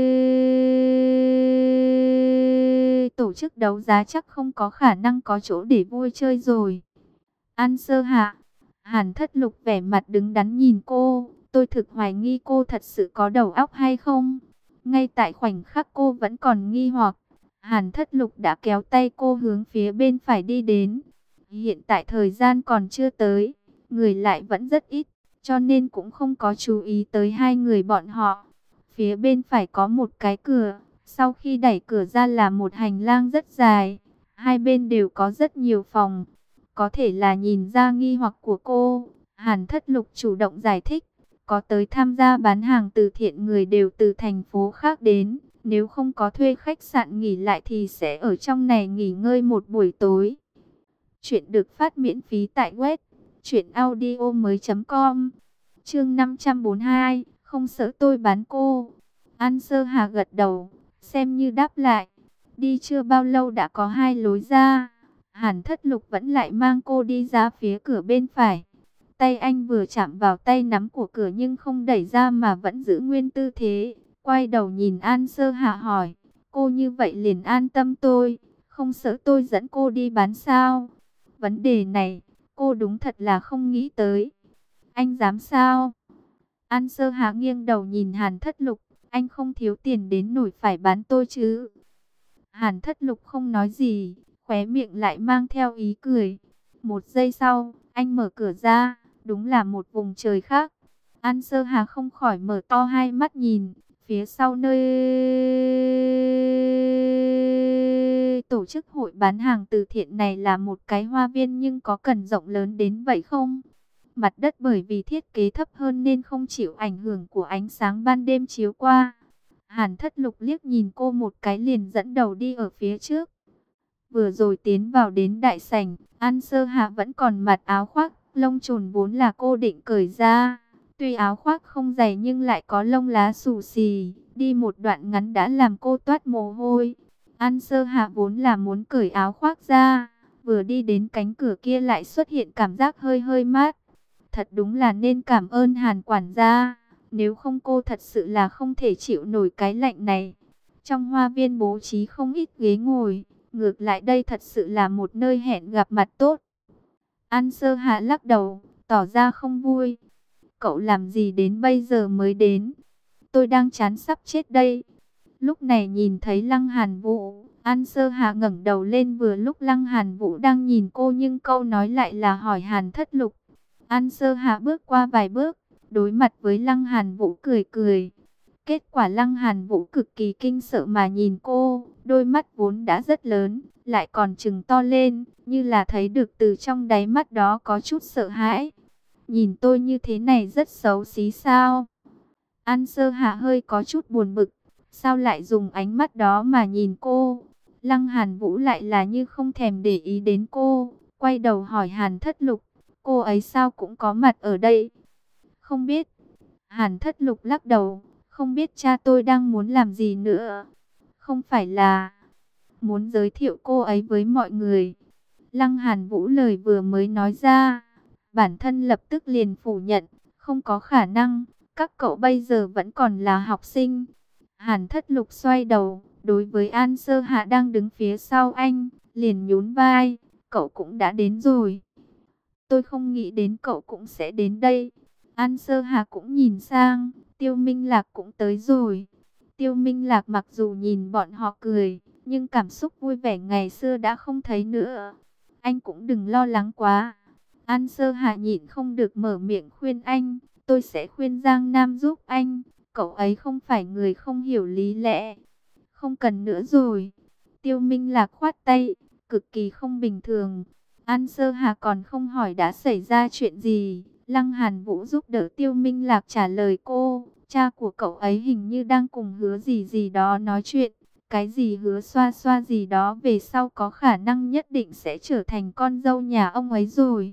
Speaker 1: tổ chức đấu giá chắc không có khả năng có chỗ để vui chơi rồi. An Sơ Hạ, Hàn Thất Lục vẻ mặt đứng đắn nhìn cô, tôi thực hoài nghi cô thật sự có đầu óc hay không. Ngay tại khoảnh khắc cô vẫn còn nghi hoặc, Hàn Thất Lục đã kéo tay cô hướng phía bên phải đi đến. Hiện tại thời gian còn chưa tới, người lại vẫn rất ít, cho nên cũng không có chú ý tới hai người bọn họ. Phía bên phải có một cái cửa, sau khi đẩy cửa ra là một hành lang rất dài, hai bên đều có rất nhiều phòng. Có thể là nhìn ra nghi hoặc của cô, Hàn Thất Lục chủ động giải thích, có tới tham gia bán hàng từ thiện người đều từ thành phố khác đến, nếu không có thuê khách sạn nghỉ lại thì sẽ ở trong này nghỉ ngơi một buổi tối. Chuyện được phát miễn phí tại web truyệnaudiomoi.com. Chương 542, không sợ tôi bán cô. An Sơ Hà gật đầu, xem như đáp lại. Đi chưa bao lâu đã có hai lối ra. Hàn Thất Lục vẫn lại mang cô đi ra phía cửa bên phải. Tay anh vừa chạm vào tay nắm của cửa nhưng không đẩy ra mà vẫn giữ nguyên tư thế. Quay đầu nhìn An Sơ Hà hỏi, cô như vậy liền an tâm tôi, không sợ tôi dẫn cô đi bán sao? Vấn đề này, cô đúng thật là không nghĩ tới. Anh dám sao? An Sơ Hà nghiêng đầu nhìn Hàn Thất Lục, anh không thiếu tiền đến nổi phải bán tôi chứ? Hàn Thất Lục không nói gì, khóe miệng lại mang theo ý cười. Một giây sau, anh mở cửa ra, đúng là một vùng trời khác. An Sơ Hà không khỏi mở to hai mắt nhìn, phía sau nơi tổ chức hội bán hàng từ thiện này là một cái hoa viên, nhưng có cần rộng lớn đến vậy không? Mặt đất bởi vì thiết kế thấp hơn nên không chịu ảnh hưởng của ánh sáng ban đêm chiếu qua. Hàn Thất Lục liếc nhìn cô một cái liền dẫn đầu đi ở phía trước. Vừa rồi tiến vào đến đại sảnh, An Sơ Hạ vẫn còn mặc áo khoác, lông chồn vốn là cô định cởi ra. Tuy áo khoác không dày nhưng lại có lông lá xù xì, đi một đoạn ngắn đã làm cô toát mồ hôi. An Sơ Hạ vốn là muốn cởi áo khoác ra, vừa đi đến cánh cửa kia lại xuất hiện cảm giác hơi hơi mát. Thật đúng là nên cảm ơn Hàn quản gia, nếu không cô thật sự là không thể chịu nổi cái lạnh này. Trong hoa viên bố trí không ít ghế ngồi, ngược lại đây thật sự là một nơi hẹn gặp mặt tốt. An Sơ Hạ lắc đầu, tỏ ra không vui. Cậu làm gì đến bây giờ mới đến? Tôi đang chán sắp chết đây. Lúc này nhìn thấy Lăng Hàn Vũ, An Sơ Hạ ngẩng đầu lên, vừa lúc Lăng Hàn Vũ đang nhìn cô nhưng câu nói lại là hỏi Hàn Thất Lục. An Sơ Hạ bước qua vài bước, đối mặt với Lăng Hàn Vũ cười cười. Kết quả Lăng Hàn Vũ cực kỳ kinh sợ mà nhìn cô, đôi mắt vốn đã rất lớn, lại còn trừng to lên, như là thấy được từ trong đáy mắt đó có chút sợ hãi. Nhìn tôi như thế này rất xấu xí sao? An Sơ Hạ hơi có chút buồn bực, sao lại dùng ánh mắt đó mà nhìn cô? Lăng Hàn Vũ lại là như không thèm để ý đến cô, quay đầu hỏi Hàn Thất Lục, cô ấy sao cũng có mặt ở đây? Không biết. Hàn Thất Lục lắc đầu, Không biết cha tôi đang muốn làm gì nữa. Không phải là muốn giới thiệu cô ấy với mọi người. Lăng Hàn Vũ lời vừa mới nói ra, bản thân lập tức liền phủ nhận, không có khả năng, các cậu bây giờ vẫn còn là học sinh. Hàn Thất Lục xoay đầu, đối với An Sơ Hạ đang đứng phía sau anh, liền nhún vai, cậu cũng đã đến rồi. Tôi không nghĩ đến cậu cũng sẽ đến đây. An Sơ Hạ cũng nhìn sang, Tiêu Minh Lạc cũng tới rồi. Tiêu Minh Lạc mặc dù nhìn bọn họ cười, nhưng cảm xúc vui vẻ ngày xưa đã không thấy nữa. Anh cũng đừng lo lắng quá. An Sơ Hạ nhịn không được mở miệng khuyên anh, tôi sẽ khuyên Giang Nam giúp anh. Cậu ấy không phải người không hiểu lý lẽ. Không cần nữa rồi. Tiêu Minh Lạc khoát tay, cực kỳ không bình thường. An Sơ Hà còn không hỏi đã xảy ra chuyện gì. Lăng Hàn Vũ giúp đỡ Tiêu Minh Lạc trả lời cô. Cha của cậu ấy hình như đang cùng Hứa gì gì đó nói chuyện. Cái gì Hứa xoa xoa gì đó về sau có khả năng nhất định sẽ trở thành con dâu nhà ông ấy rồi.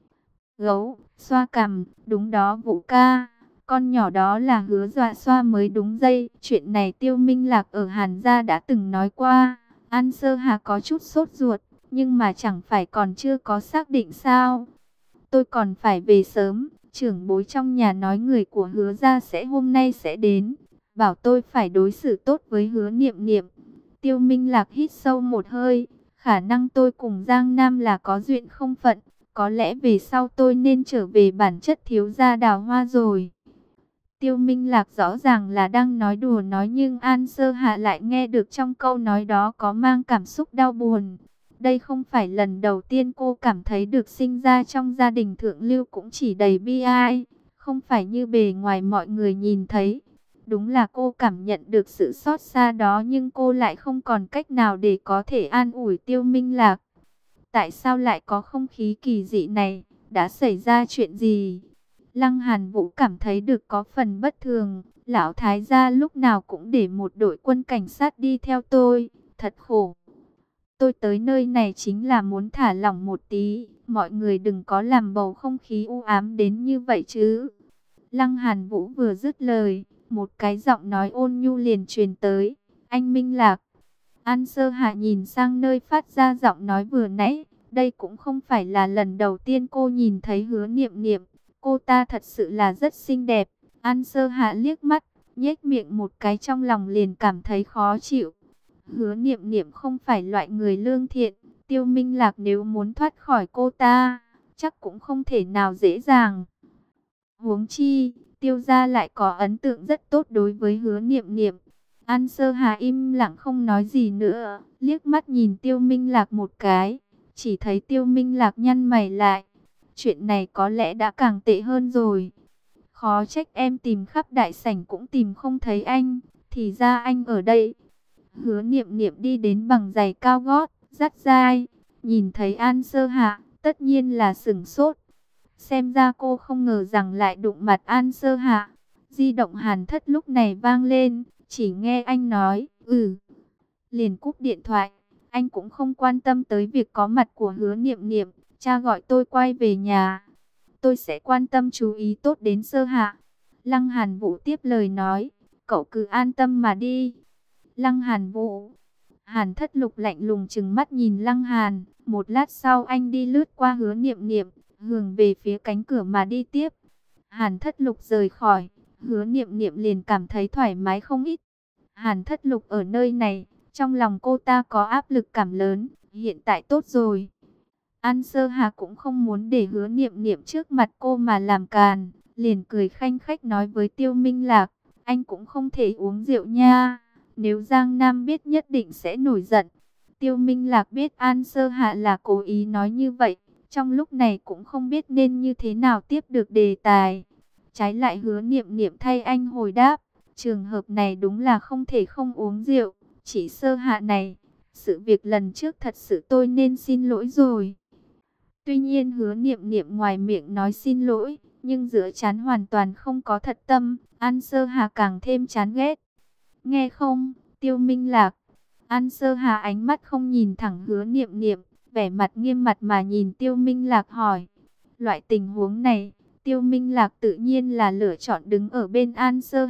Speaker 1: Gấu, xoa cằm, đúng đó Vũ ca. Con nhỏ đó là Hứa dọa xoa mới đúng dây. Chuyện này Tiêu Minh Lạc ở Hàn gia đã từng nói qua. An Sơ Hà có chút sốt ruột, nhưng mà chẳng phải còn chưa có xác định sao. Tôi còn phải về sớm, trưởng bối trong nhà nói người của Hứa gia sẽ hôm nay sẽ đến. Bảo tôi phải đối xử tốt với Hứa Niệm Niệm. Tiêu Minh Lạc hít sâu một hơi, khả năng tôi cùng Giang Nam là có duyên không phận. Có lẽ về sau tôi nên trở về bản chất thiếu gia Đào Hoa rồi. Tiêu Minh Lạc rõ ràng là đang nói đùa nói, nhưng An Sơ Hạ lại nghe được trong câu nói đó có mang cảm xúc đau buồn. Đây không phải lần đầu tiên cô cảm thấy được sinh ra trong gia đình thượng lưu cũng chỉ đầy bi ai, không phải như bề ngoài mọi người nhìn thấy. Đúng là cô cảm nhận được sự xót xa đó, nhưng cô lại không còn cách nào để có thể an ủi Tiêu Minh Lạc. Tại sao lại có không khí kỳ dị này? Đã xảy ra chuyện gì? Lăng Hàn Vũ cảm thấy được có phần bất thường. Lão Thái gia lúc nào cũng để một đội quân cảnh sát đi theo tôi. Thật khổ. Tôi tới nơi này chính là muốn thả lỏng một tí. Mọi người đừng có làm bầu không khí u ám đến như vậy chứ. Lăng Hàn Vũ vừa dứt lời, một cái giọng nói ôn nhu liền truyền tới. Anh Minh Lạc. An Sơ Hạ nhìn sang nơi phát ra giọng nói vừa nãy. Đây cũng không phải là lần đầu tiên cô nhìn thấy Hứa Niệm Niệm. Cô ta thật sự là rất xinh đẹp. An Sơ Hạ liếc mắt, nhếch miệng một cái, trong lòng liền cảm thấy khó chịu. Hứa Niệm Niệm không phải loại người lương thiện. Tiêu Minh Lạc nếu muốn thoát khỏi cô ta, chắc cũng không thể nào dễ dàng. Huống chi, Tiêu gia lại có ấn tượng rất tốt đối với Hứa Niệm Niệm. An Sơ Hà im lặng không nói gì nữa, liếc mắt nhìn Tiêu Minh Lạc một cái, chỉ thấy Tiêu Minh Lạc nhăn mày lại. Chuyện này có lẽ đã càng tệ hơn rồi. Khó trách em tìm khắp đại sảnh cũng tìm không thấy anh, thì ra anh ở đây. Hứa Niệm Niệm đi đến bằng giày cao gót, dắt dai, nhìn thấy An Sơ Hạ, tất nhiên là sửng sốt. Xem ra cô không ngờ rằng lại đụng mặt An Sơ Hạ. Di động Hàn Thất lúc này vang lên, chỉ nghe anh nói, liền cúp điện thoại. Anh cũng không quan tâm tới việc có mặt của Hứa Niệm Niệm. Cha gọi tôi quay về nhà, tôi sẽ quan tâm chú ý tốt đến Sơ Hạ. Lăng Hàn Vũ tiếp lời nói, cậu cứ an tâm mà đi. Lăng Hàn Vũ. Hàn Thất Lục lạnh lùng trừng mắt nhìn Lăng Hàn. Một lát sau anh đi lướt qua Hứa Niệm Niệm, hướng về phía cánh cửa mà đi tiếp. Hàn Thất Lục rời khỏi, Hứa Niệm Niệm liền cảm thấy thoải mái không ít. Hàn Thất Lục ở nơi này, trong lòng cô ta có áp lực cảm lớn. Hiện tại tốt rồi. An Sơ Hà cũng không muốn để Hứa Niệm Niệm trước mặt cô mà làm càn, liền cười khanh khách nói với Tiêu Minh Lạc, anh cũng không thể uống rượu nha, nếu Giang Nam biết nhất định sẽ nổi giận. Tiêu Minh Lạc biết An Sơ Hạ là cố ý nói như vậy, trong lúc này cũng không biết nên như thế nào tiếp được đề tài. Trái lại Hứa Niệm Niệm thay anh hồi đáp, trường hợp này đúng là không thể không uống rượu, chỉ Sơ Hạ này, sự việc lần trước thật sự tôi nên xin lỗi rồi. Tuy nhiên Hứa Niệm Niệm ngoài miệng nói xin lỗi, nhưng giữa trán hoàn toàn không có thật tâm. An Sơ Hà càng thêm chán ghét. Nghe không, Tiêu Minh Lạc. An Sơ Hà ánh mắt không nhìn thẳng Hứa Niệm Niệm, vẻ mặt nghiêm mặt mà nhìn Tiêu Minh Lạc hỏi. Loại tình huống này, Tiêu Minh Lạc tự nhiên là lựa chọn đứng ở bên An Sơ Hà,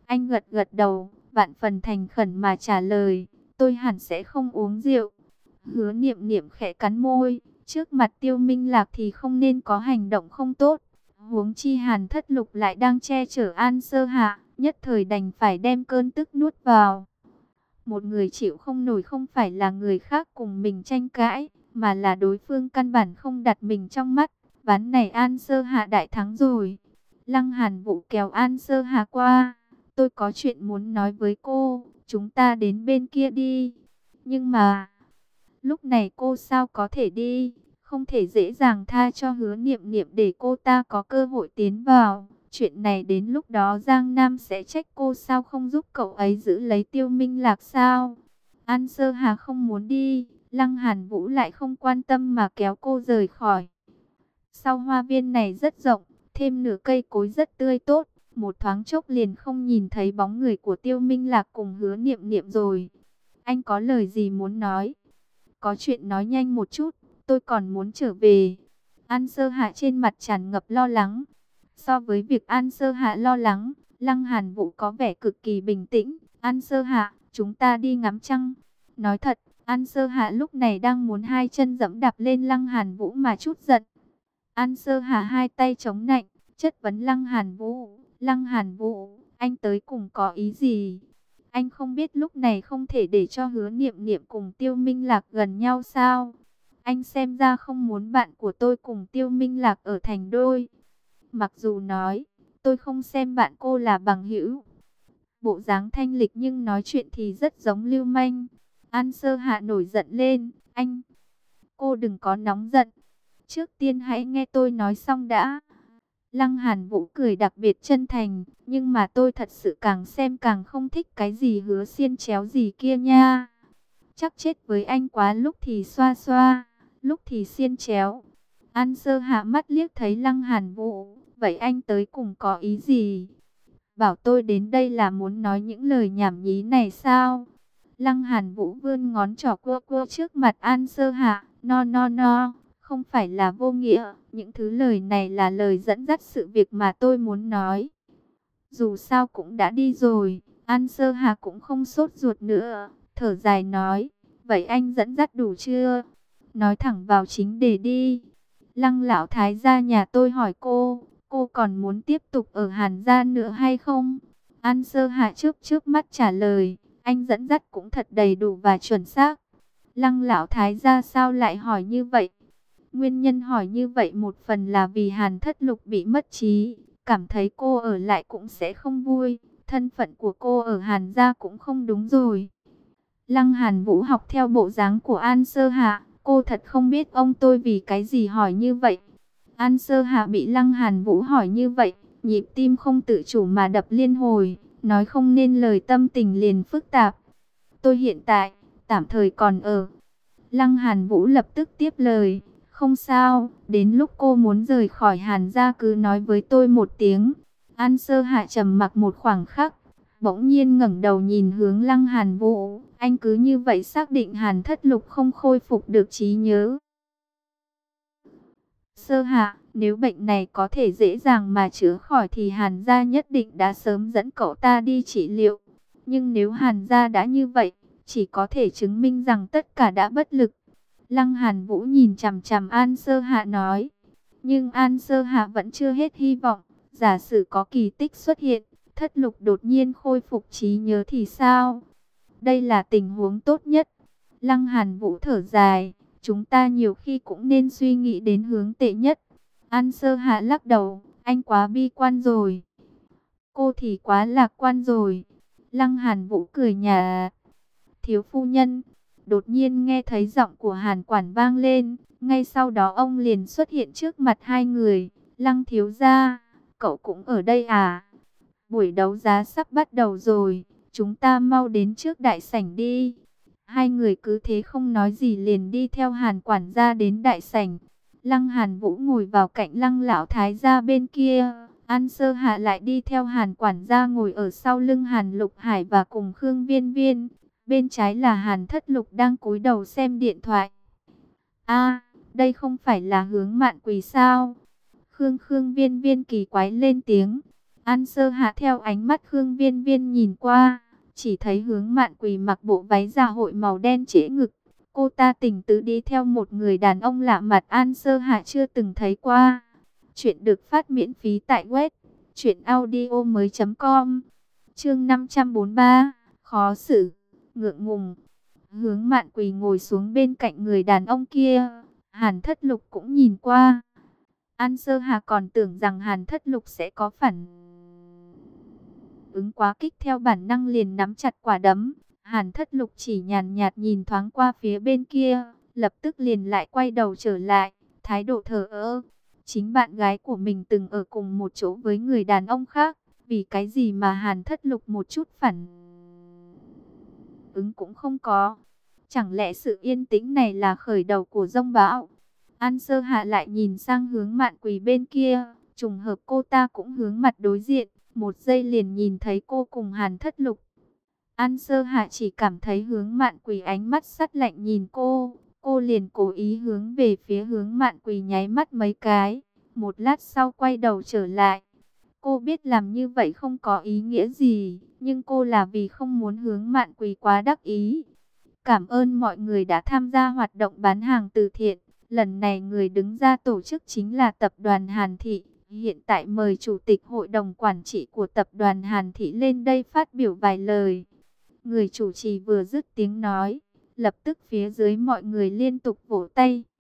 Speaker 1: Anh gật gật đầu, vạn phần thành khẩn mà trả lời, tôi hẳn sẽ không uống rượu. Hứa Niệm Niệm khẽ cắn môi, trước mặt Tiêu Minh Lạc thì không nên có hành động không tốt. Huống chi Hàn Thất Lục lại đang che chở An Sơ Hạ, nhất thời đành phải đem cơn tức nuốt vào. Một người chịu không nổi không phải là người khác cùng mình tranh cãi, mà là đối phương căn bản không đặt mình trong mắt. Ván này An Sơ Hạ đại thắng rồi. Lăng Hàn Vũ kéo An Sơ Hạ qua. Tôi có chuyện muốn nói với cô, chúng ta đến bên kia đi. Nhưng mà, lúc này cô sao có thể đi, không thể dễ dàng tha cho Hứa Niệm Niệm để cô ta có cơ hội tiến vào. Chuyện này đến lúc đó Giang Nam sẽ trách cô sao không giúp cậu ấy giữ lấy Tiêu Minh Lạc sao. An Sơ Hà không muốn đi, Lăng Hàn Vũ lại không quan tâm mà kéo cô rời khỏi. Sau hoa viên này rất rộng, thêm nửa cây cối rất tươi tốt, một thoáng chốc liền không nhìn thấy bóng người của Tiêu Minh Lạc cùng Hứa Niệm Niệm rồi. Anh có lời gì muốn nói? Có chuyện nói nhanh một chút, tôi còn muốn trở về. An Sơ Hạ trên mặt tràn ngập lo lắng. So với việc An Sơ Hạ lo lắng, Lăng Hàn Vũ có vẻ cực kỳ bình tĩnh. An Sơ Hạ, chúng ta đi ngắm trăng. Nói thật, An Sơ Hạ lúc này đang muốn hai chân giẫm đạp lên Lăng Hàn Vũ mà chút giận. An Sơ Hạ hai tay chống nạnh, chất vấn Lăng Hàn Vũ. Lăng Hàn Vũ, anh tới cùng có ý gì? Anh không biết lúc này không thể để cho Hứa Niệm Niệm cùng Tiêu Minh Lạc gần nhau sao? Anh xem ra không muốn bạn của tôi cùng Tiêu Minh Lạc ở thành đôi. Mặc dù nói, tôi không xem bạn cô là bằng hữu. Bộ dáng thanh lịch nhưng nói chuyện thì rất giống lưu manh. An Sơ Hạ nổi giận lên, anh, cô đừng có nóng giận. Trước tiên hãy nghe tôi nói xong đã. Lăng Hàn Vũ cười đặc biệt chân thành, nhưng mà tôi thật sự càng xem càng không thích cái gì Hứa xiên chéo gì kia nha. Chắc chết với anh quá, lúc thì xoa xoa, lúc thì xiên chéo. An Sơ Hạ mắt liếc thấy Lăng Hàn Vũ, vậy anh tới cùng có ý gì? Bảo tôi đến đây là muốn nói những lời nhảm nhí này sao? Lăng Hàn Vũ vươn ngón trỏ cua cua trước mặt An Sơ Hạ, no, không phải là vô nghĩa, những thứ lời này là lời dẫn dắt sự việc mà tôi muốn nói. Dù sao cũng đã đi rồi, An Sơ Hạ cũng không sốt ruột nữa, thở dài nói, vậy anh dẫn dắt đủ chưa? Nói thẳng vào chính đề đi. Lăng lão thái gia nhà tôi hỏi cô còn muốn tiếp tục ở Hàn gia nữa hay không? An Sơ Hạ trước mắt trả lời, anh dẫn dắt cũng thật đầy đủ và chuẩn xác. Lăng lão thái gia sao lại hỏi như vậy? Nguyên nhân hỏi như vậy một phần là vì Hàn Thất Lục bị mất trí, cảm thấy cô ở lại cũng sẽ không vui, thân phận của cô ở Hàn gia cũng không đúng rồi. Lăng Hàn Vũ học theo bộ dáng của An Sơ Hạ, cô thật không biết ông tôi vì cái gì hỏi như vậy. An Sơ Hạ bị Lăng Hàn Vũ hỏi như vậy, nhịp tim không tự chủ mà đập liên hồi, nói không nên lời, tâm tình liền phức tạp. Tôi hiện tại, tạm thời còn ở. Lăng Hàn Vũ lập tức tiếp lời, không sao, đến lúc cô muốn rời khỏi Hàn gia cứ nói với tôi một tiếng. An Sơ Hạ trầm mặc một khoảng khắc, bỗng nhiên ngẩng đầu nhìn hướng Lăng Hàn Vũ, anh cứ như vậy xác định Hàn Thất Lục không khôi phục được trí nhớ. Sơ Hạ, nếu bệnh này có thể dễ dàng mà chữa khỏi thì Hàn gia nhất định đã sớm dẫn cậu ta đi trị liệu. Nhưng nếu Hàn gia đã như vậy, chỉ có thể chứng minh rằng tất cả đã bất lực. Lăng Hàn Vũ nhìn chằm chằm An Sơ Hạ nói. Nhưng An Sơ Hạ vẫn chưa hết hy vọng. Giả sử có kỳ tích xuất hiện, Thất Lục đột nhiên khôi phục trí nhớ thì sao? Đây là tình huống tốt nhất. Lăng Hàn Vũ thở dài. Chúng ta nhiều khi cũng nên suy nghĩ đến hướng tệ nhất. An Sơ Hạ lắc đầu. Anh quá bi quan rồi. Cô thì quá lạc quan rồi. Lăng Hàn Vũ cười nhạt. Thiếu phu nhân. Đột nhiên nghe thấy giọng của Hàn quản vang lên. Ngay sau đó ông liền xuất hiện trước mặt hai người. Lăng thiếu gia, cậu cũng ở đây à? Buổi đấu giá sắp bắt đầu rồi. Chúng ta mau đến trước đại sảnh đi. Hai người cứ thế không nói gì liền đi theo Hàn quản gia đến đại sảnh. Lăng Hàn Vũ ngồi vào cạnh Lăng lão thái gia bên kia. An Sơ Hạ lại đi theo Hàn quản gia ngồi ở sau lưng Hàn Lục Hải và cùng Khương Viên Viên. Bên trái là Hàn Thất Lục đang cúi đầu xem điện thoại. A, đây không phải là Hướng Mạn Quỳ sao? Khương Viên Viên kỳ quái lên tiếng. An Sơ Hạ theo ánh mắt Khương Viên Viên nhìn qua, chỉ thấy Hướng Mạn Quỳ mặc bộ váy dạ hội màu đen trễ ngực. Cô ta tình tứ đi theo một người đàn ông lạ mặt An Sơ Hạ chưa từng thấy qua. Chuyện được phát miễn phí tại web truyệnaudiomoi.com. Chương 543, khó xử, ngượng ngùng. Hướng Mạn Quỳ ngồi xuống bên cạnh người đàn ông kia, Hàn Thất Lục cũng nhìn qua. An Sơ Hà còn tưởng rằng Hàn Thất Lục sẽ có phản ứng quá kích, theo bản năng liền nắm chặt quả đấm. Hàn Thất Lục chỉ nhàn nhạt nhìn thoáng qua phía bên kia, lập tức liền lại quay đầu trở lại, thái độ thờ ơ. Chính bạn gái của mình từng ở cùng một chỗ với người đàn ông khác, vì cái gì mà Hàn Thất Lục một chút phản ứng cũng không có. Chẳng lẽ sự yên tĩnh này là khởi đầu của giông bão? An Sơ Hạ lại nhìn sang Hướng Mạn Quỳ bên kia, trùng hợp cô ta cũng hướng mặt đối diện, một giây liền nhìn thấy cô cùng Hàn Thất Lục. An Sơ Hạ chỉ cảm thấy Hướng Mạn Quỳ ánh mắt sắt lạnh nhìn cô liền cố ý hướng về phía Hướng Mạn Quỳ nháy mắt mấy cái, một lát sau quay đầu trở lại. Cô biết làm như vậy không có ý nghĩa gì, nhưng cô là vì không muốn Hướng Mạn Quỳ quá đắc ý. Cảm ơn mọi người đã tham gia hoạt động bán hàng từ thiện. Lần này người đứng ra tổ chức chính là tập đoàn Hàn Thị. Hiện tại mời Chủ tịch Hội đồng Quản trị của tập đoàn Hàn Thị lên đây phát biểu vài lời. Người chủ trì vừa dứt tiếng nói, lập tức phía dưới mọi người liên tục vỗ tay.